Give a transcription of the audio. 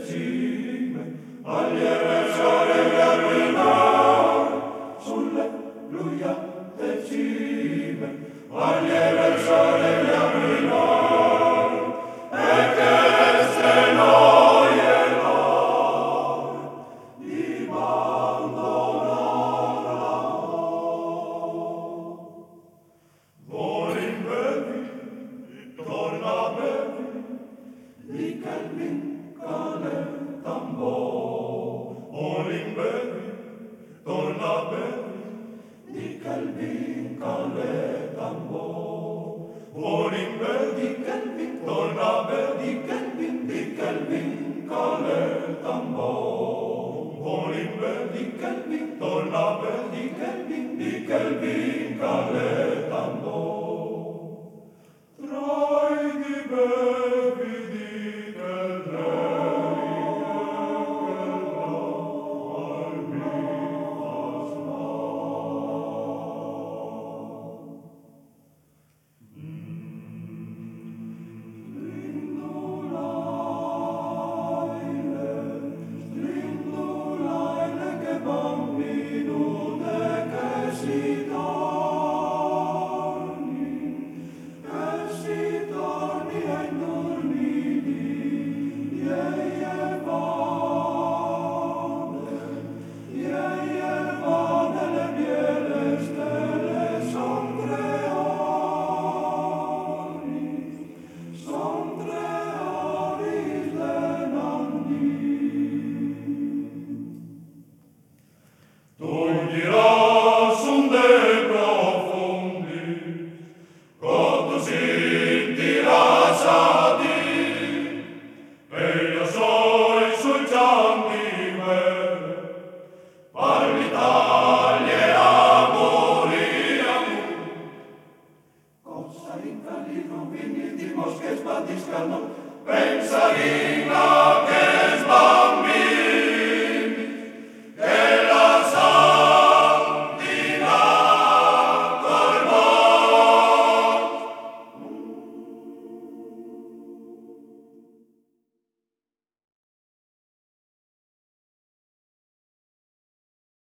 cime, agli sole illuminare, sulle bluiate cime, agli sole illuminare, e che se noie l'ar di abbandonare. Volim bevi, torna bevi, di Calvin cale tambor. Volim bevi, torna bevi, di Calvin cale tambor. Volim bevi, di Calvin, torna bevi, di Calvin cale tambor. Volim bevi, di Calvin,